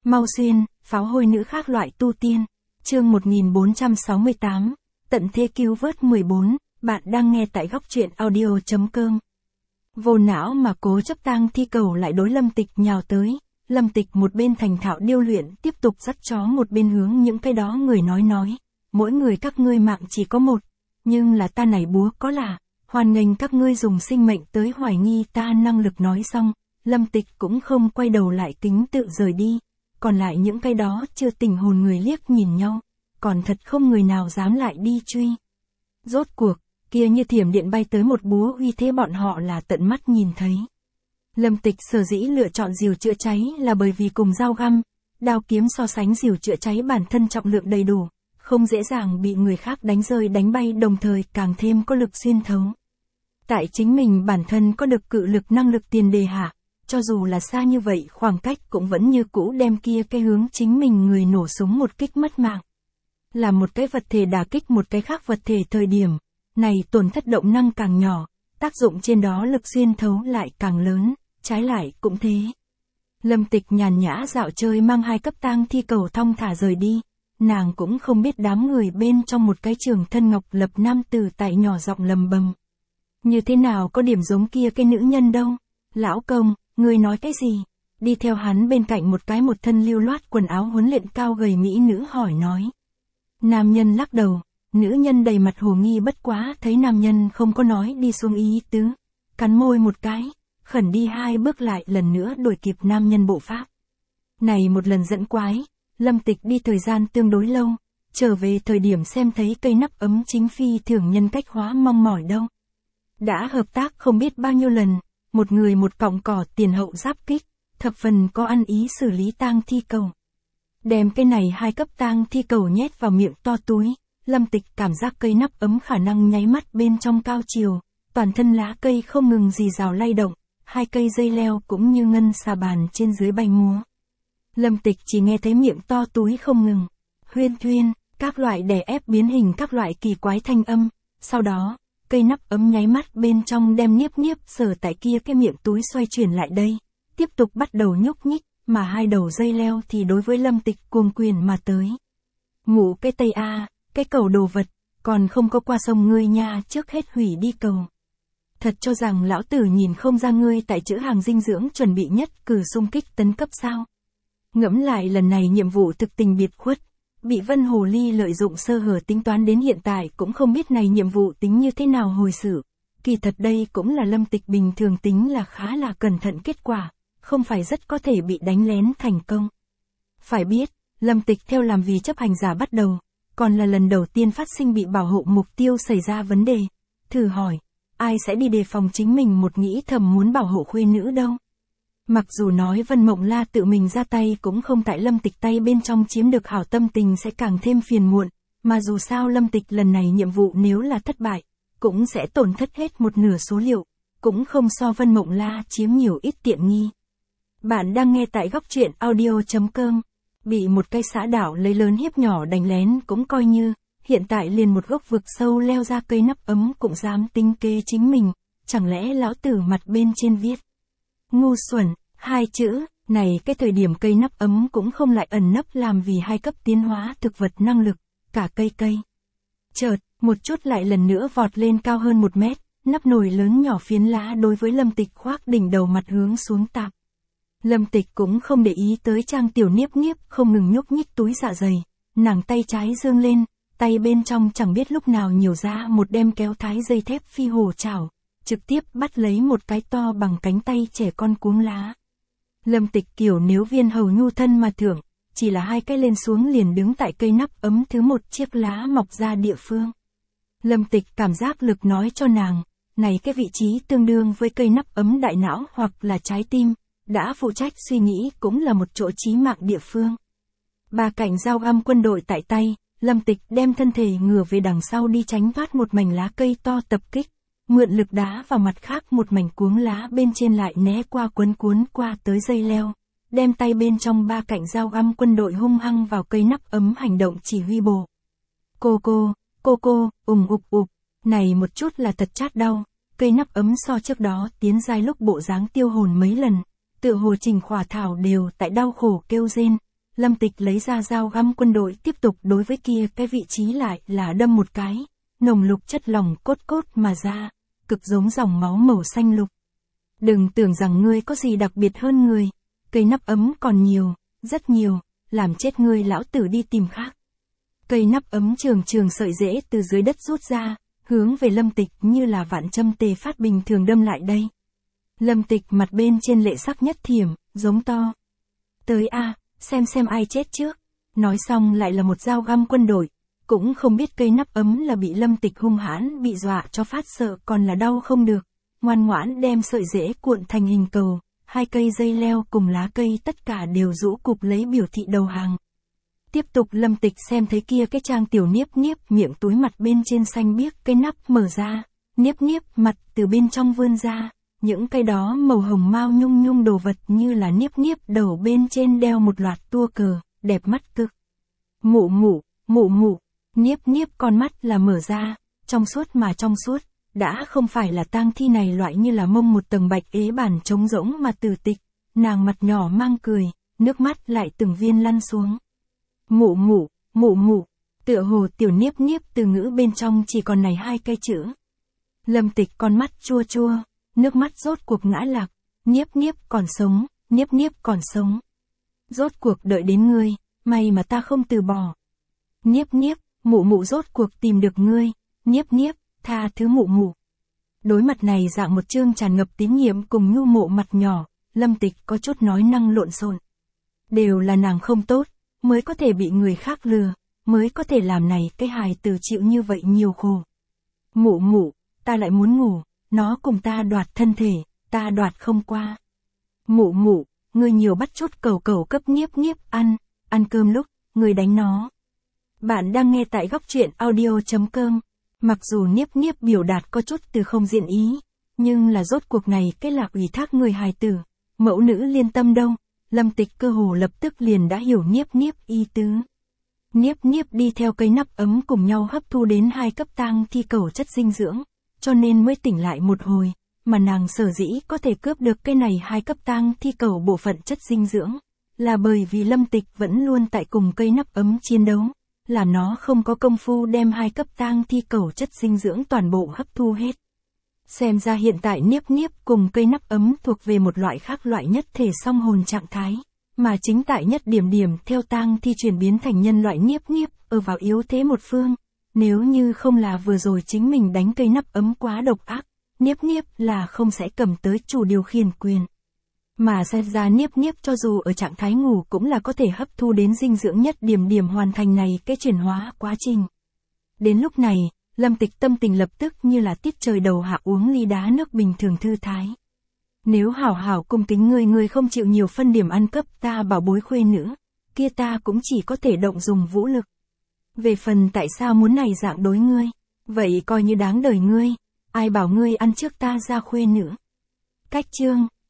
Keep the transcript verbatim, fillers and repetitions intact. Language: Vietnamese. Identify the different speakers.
Speaker 1: Mau Xuyên, pháo hôi nữ khác loại tu tiên. Chương một nghìn bốn trăm sáu mươi tám, tận thế cứu vớt mười bốn, bạn đang nghe tại góc truyện audio chấm com. Vô não mà cố chấp tang thi cầu lại đối Lâm Tịch nhào tới. Lâm Tịch một bên thành thạo điêu luyện tiếp tục dắt chó một bên hướng những cái đó người nói nói. Mỗi người các ngươi mạng chỉ có một, nhưng là ta này búa có là, hoan nghênh các ngươi dùng sinh mệnh tới hoài nghi ta năng lực. Nói xong, Lâm Tịch cũng không quay đầu lại kính tự rời đi. Còn lại những cái đó chưa tỉnh hồn người liếc nhìn nhau, còn thật không người nào dám lại đi truy. Rốt cuộc, kia như thiểm điện bay tới một búa uy thế bọn họ là tận mắt nhìn thấy. Lâm Tịch sở dĩ lựa chọn diều chữa cháy là bởi vì cùng dao găm, đao kiếm so sánh diều chữa cháy bản thân trọng lượng đầy đủ, không dễ dàng bị người khác đánh rơi đánh bay, đồng thời càng thêm có lực xuyên thấu. Tại chính mình bản thân có được cự lực năng lực tiền đề hạ, cho dù là xa như vậy khoảng cách cũng vẫn như cũ đem kia cái hướng chính mình người nổ súng một kích mất mạng. Là một cái vật thể đả kích một cái khác vật thể thời điểm, này tổn thất động năng càng nhỏ, tác dụng trên đó lực xuyên thấu lại càng lớn, trái lại cũng thế. Lâm Tịch nhàn nhã dạo chơi mang hai cấp tang thi cầu thong thả rời đi, nàng cũng không biết đám người bên trong một cái trường thân ngọc lập nam tử tại nhỏ giọng lầm bầm. Như thế nào có điểm giống kia cái nữ nhân đâu? Lão công, ngươi nói cái gì? Đi theo hắn bên cạnh một cái một thân lưu loát quần áo huấn luyện cao gầy mỹ nữ hỏi nói. Nam nhân lắc đầu, nữ nhân đầy mặt hồ nghi, bất quá thấy nam nhân không có nói đi xuống ý tứ, cắn môi một cái, khẩn đi hai bước lại lần nữa đuổi kịp nam nhân bộ pháp. Này một lần dẫn quái, Lâm Tịch đi thời gian tương đối lâu, trở về thời điểm xem thấy cây nắp ấm chính phi thường nhân cách hóa mong mỏi đâu. Đã hợp tác không biết bao nhiêu lần, một người một cọng cỏ tiền hậu giáp kích, thập phần có ăn ý xử lý tang thi cầu. Đem cái này hai cấp tang thi cầu nhét vào miệng to túi, Lâm Tịch cảm giác cây nắp ấm khả năng nháy mắt bên trong cao chiều, toàn thân lá cây không ngừng rì rào lay động, hai cây dây leo cũng như ngân xà bàn trên dưới bay múa. Lâm Tịch chỉ nghe thấy miệng to túi không ngừng, huyên thuyên, các loại đè ép biến hình các loại kỳ quái thanh âm, sau đó, cây nắp ấm nháy mắt bên trong đem niếp niếp sờ tại kia cái miệng túi xoay chuyển lại đây, tiếp tục bắt đầu nhúc nhích, mà hai đầu dây leo thì đối với Lâm Tịch cuồng quyền mà tới. Ngủ cái tây a, cái cầu đồ vật, còn không có qua sông ngươi nha, trước hết hủy đi cầu. Thật cho rằng lão tử nhìn không ra ngươi tại chữ hàng dinh dưỡng chuẩn bị nhất cử xung kích tấn cấp sao? Ngẫm lại lần này nhiệm vụ thực tình biệt khuất, bị Vân Hồ Ly lợi dụng sơ hở tính toán đến hiện tại cũng không biết này nhiệm vụ tính như thế nào hồi xử. Kỳ thật đây cũng là Lâm Tịch bình thường tính là khá là cẩn thận kết quả, không phải rất có thể bị đánh lén thành công. Phải biết, Lâm Tịch theo làm vì chấp hành giả bắt đầu, còn là lần đầu tiên phát sinh bị bảo hộ mục tiêu xảy ra vấn đề. Thử hỏi, ai sẽ đi đề phòng chính mình một nghĩ thầm muốn bảo hộ khuê nữ đâu? Mặc dù nói Vân Mộng La tự mình ra tay cũng không tại Lâm Tịch tay bên trong chiếm được hảo tâm tình sẽ càng thêm phiền muộn, mà dù sao Lâm Tịch lần này nhiệm vụ nếu là thất bại, cũng sẽ tổn thất hết một nửa số liệu, cũng không so Vân Mộng La chiếm nhiều ít tiện nghi. Bạn đang nghe tại góc truyện audio chấm com, bị một cây xã đảo lấy lớn hiếp nhỏ đánh lén cũng coi như, hiện tại liền một gốc vực sâu leo ra cây nắp ấm cũng dám tính kế chính mình, chẳng lẽ lão tử mặt bên trên viết. Ngu xuẩn, hai chữ, này cái thời điểm cây nắp ấm cũng không lại ẩn nấp làm vì hai cấp tiến hóa thực vật năng lực, cả cây cây. Chợt, một chút lại lần nữa vọt lên cao hơn một mét, nắp nồi lớn nhỏ phiến lá đối với Lâm Tịch khoác đỉnh đầu mặt hướng xuống tạp. Lâm Tịch cũng không để ý tới trang tiểu niếp niếp không ngừng nhúc nhích túi dạ dày, nàng tay trái dương lên, tay bên trong chẳng biết lúc nào nhiều ra một đem kéo thái dây thép phi hồ chảo, trực tiếp bắt lấy một cái to bằng cánh tay trẻ con cuống lá. Lâm Tịch kiểu nếu viên hầu nhu thân mà thưởng, chỉ là hai cái lên xuống liền đứng tại cây nắp ấm thứ một chiếc lá mọc ra địa phương. Lâm Tịch cảm giác lực nói cho nàng, này cái vị trí tương đương với cây nắp ấm đại não hoặc là trái tim, đã phụ trách suy nghĩ cũng là một chỗ chí mạng địa phương. Ba cạnh dao găm quân đội tại tay, Lâm Tịch đem thân thể ngửa về đằng sau đi tránh thoát một mảnh lá cây to tập kích, mượn lực đá vào mặt khác một mảnh cuống lá bên trên lại né qua quấn cuốn qua tới dây leo, đem tay bên trong ba cạnh dao găm quân đội hung hăng vào cây nắp ấm hành động chỉ huy bộ. Cô cô, cô cô, ùng ục ục, này một chút là thật chát đau, cây nắp ấm so trước đó tiến giai lúc bộ dáng tiêu hồn mấy lần, tựa hồ Trình Khỏa Thảo đều tại đau khổ kêu rên, Lâm Tịch lấy ra dao găm quân đội tiếp tục đối với kia cái vị trí lại là đâm một cái, nồng lục chất lỏng cốt cốt mà ra, cực giống dòng máu màu xanh lục. Đừng tưởng rằng ngươi có gì đặc biệt hơn người, cây nắp ấm còn nhiều, rất nhiều, làm chết ngươi lão tử đi tìm khác. Cây nắp ấm trường trường sợi rễ từ dưới đất rút ra, hướng về Lâm Tịch như là vạn châm tề phát bình thường đâm lại đây. Lâm Tịch mặt bên trên lệ sắc nhất thiểm, giống to. Tới a, xem xem ai chết trước. Nói xong lại là một dao găm quân đội, cũng không biết cây nắp ấm là bị Lâm Tịch hung hãn bị dọa cho phát sợ còn là đau không được. Ngoan ngoãn đem sợi rễ cuộn thành hình cầu, hai cây dây leo cùng lá cây tất cả đều rũ cụp lấy biểu thị đầu hàng. Tiếp tục Lâm Tịch xem thấy kia cái trang tiểu Niếp Niếp miệng túi mặt bên trên xanh biếc cái nắp mở ra, Niếp Niếp mặt từ bên trong vươn ra, những cái đó màu hồng mao nhung nhung đồ vật như là Niếp Niếp đầu bên trên đeo một loạt tua cờ, đẹp mắt cực. Mụ mụ, mụ mụ, Niếp Niếp con mắt là mở ra, trong suốt mà trong suốt, đã không phải là tang thi này loại như là mông một tầng bạch ế bản trống rỗng mà tử tịch, nàng mặt nhỏ mang cười, nước mắt lại từng viên lăn xuống. Mụ mụ, mụ mụ, tựa hồ tiểu Niếp Niếp từ ngữ bên trong chỉ còn này hai cái chữ. Lâm Tịch con mắt chua chua, nước mắt rốt cuộc ngã lạc, Niếp Niếp còn sống, Niếp Niếp còn sống. Rốt cuộc đợi đến ngươi, may mà ta không từ bỏ. Niếp Niếp, mụ mụ rốt cuộc tìm được ngươi, Niếp Niếp, tha thứ mụ mụ. Đối mặt này dạng một chương tràn ngập tín nhiệm cùng nhu mộ mặt nhỏ, Lâm Tịch có chút nói năng lộn xộn. Đều là nàng không tốt, mới có thể bị người khác lừa, mới có thể làm này cái hài tử chịu như vậy nhiều khổ. Mụ mụ, ta lại muốn ngủ, nó cùng ta đoạt thân thể, ta đoạt không qua. Mụ mụ, ngươi nhiều bắt chút cầu cầu cấp Niếp Niếp ăn, ăn cơm lúc, ngươi đánh nó. Bạn đang nghe tại góc truyện audio chấm com. Mặc dù Niếp Niếp biểu đạt có chút từ không diện ý, nhưng là rốt cuộc này cái lạc ủy thác người hài tử, mẫu nữ liên tâm đâu, Lâm Tịch cơ hồ lập tức liền đã hiểu Niếp Niếp ý tứ. Niếp Niếp đi theo cây nắp ấm cùng nhau hấp thu đến hai cấp tang thi cầu chất dinh dưỡng, cho nên mới tỉnh lại một hồi, mà nàng sở dĩ có thể cướp được cái này hai cấp tang thi cầu bộ phận chất dinh dưỡng, là bởi vì Lâm Tịch vẫn luôn tại cùng cây nắp ấm chiến đấu, là nó không có công phu đem hai cấp tang thi cầu chất dinh dưỡng toàn bộ hấp thu hết. Xem ra hiện tại Niếp Niếp cùng cây nắp ấm thuộc về một loại khác loại nhất thể song hồn trạng thái, mà chính tại nhất điểm điểm theo tang thi chuyển biến thành nhân loại Niếp Niếp ở vào yếu thế một phương. Nếu như không là vừa rồi chính mình đánh cây nắp ấm quá độc ác, Niếp Niếp là không sẽ cầm tới chủ điều khiển quyền. Mà xem ra Niếp Niếp cho dù ở trạng thái ngủ cũng là có thể hấp thu đến dinh dưỡng nhất điểm điểm hoàn thành này cái chuyển hóa quá trình. Đến lúc này, Lâm Tịch tâm tình lập tức như là tiết trời đầu hạ uống ly đá nước bình thường thư thái. Nếu hảo hảo cung kính ngươi ngươi không chịu nhiều phân điểm ăn cấp ta bảo bối khuê nữ, kia ta cũng chỉ có thể động dùng vũ lực. Về phần tại sao muốn này dạng đối ngươi, vậy coi như đáng đời ngươi, ai bảo ngươi ăn trước ta ra khuê nữ. Cách chương